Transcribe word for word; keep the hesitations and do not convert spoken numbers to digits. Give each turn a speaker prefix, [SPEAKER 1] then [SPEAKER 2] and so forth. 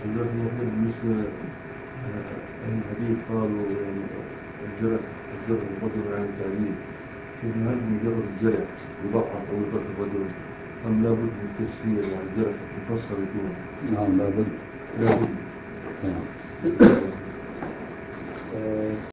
[SPEAKER 1] دلوقتي احنا بالنسبة الحديث قالوا يعني الجرح الجرح الرجل عن التعليم، شوف هل مجرد الجرح يضعف أو يضعف الرجل أم لابد من التسفير يعني الجرح مفصل يكون؟
[SPEAKER 2] نعم لابد.
[SPEAKER 1] لابد.
[SPEAKER 2] نعم.